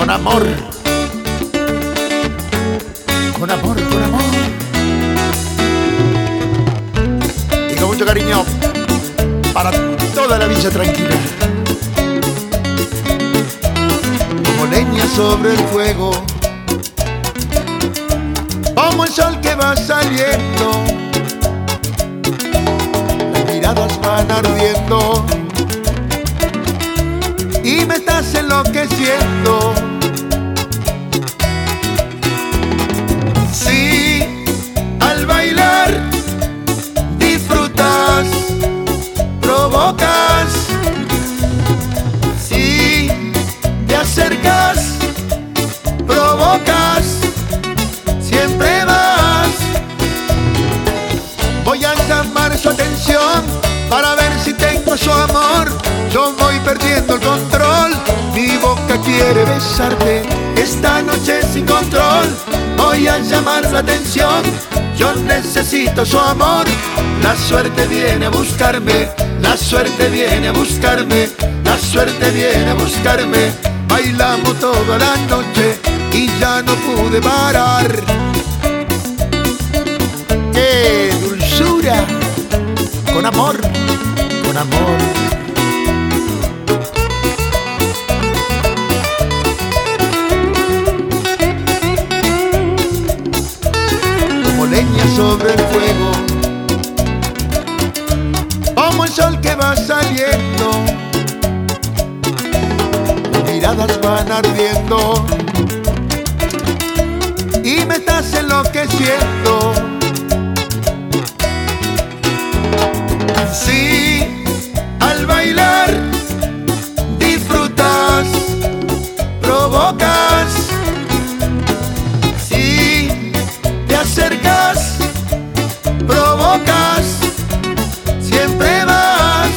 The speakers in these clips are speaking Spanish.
con amor, con amor, con amor. Y con mucho cariño para toda la Villa Tranquila. Como leña sobre el fuego, como el sol que va saliendo, las miradas van ardiendo y me estás enloqueciendo. Sí, al bailar disfrutas, provocas. Sí, te acercas, provocas, siempre vas. Voy a llamar su atención para ver si tengo su amor. Yo voy perdiendo el control, mi boca quiere besarte esta noche sin control. Voy a llamar su atención, yo necesito su amor. La suerte viene a buscarme, la suerte viene a buscarme, la suerte viene a buscarme. Bailamos toda la noche y ya no pude parar. ¡Qué dulzura! Con amor, con amor. Como leña sobre el fuego, como el sol que va saliendo, las miradas van ardiendo y me estás enloqueciendo. Sí, al bailar disfrutas, provocas. Sí, te acercas, provocas, siempre vas.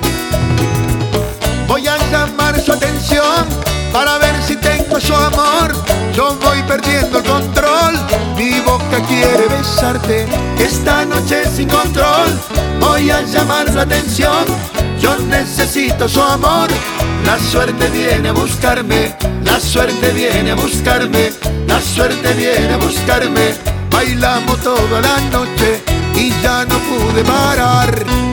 Voy a llamar su atención para ver si tengo su amor. Yo voy perdiendo el control, mi boca quiere besarte esta noche sin control. Voy a llamar su atención, yo necesito su amor. La suerte viene a buscarme, la suerte viene a buscarme, la suerte viene a buscarme. Bailamos toda la noche y ya no pude parar.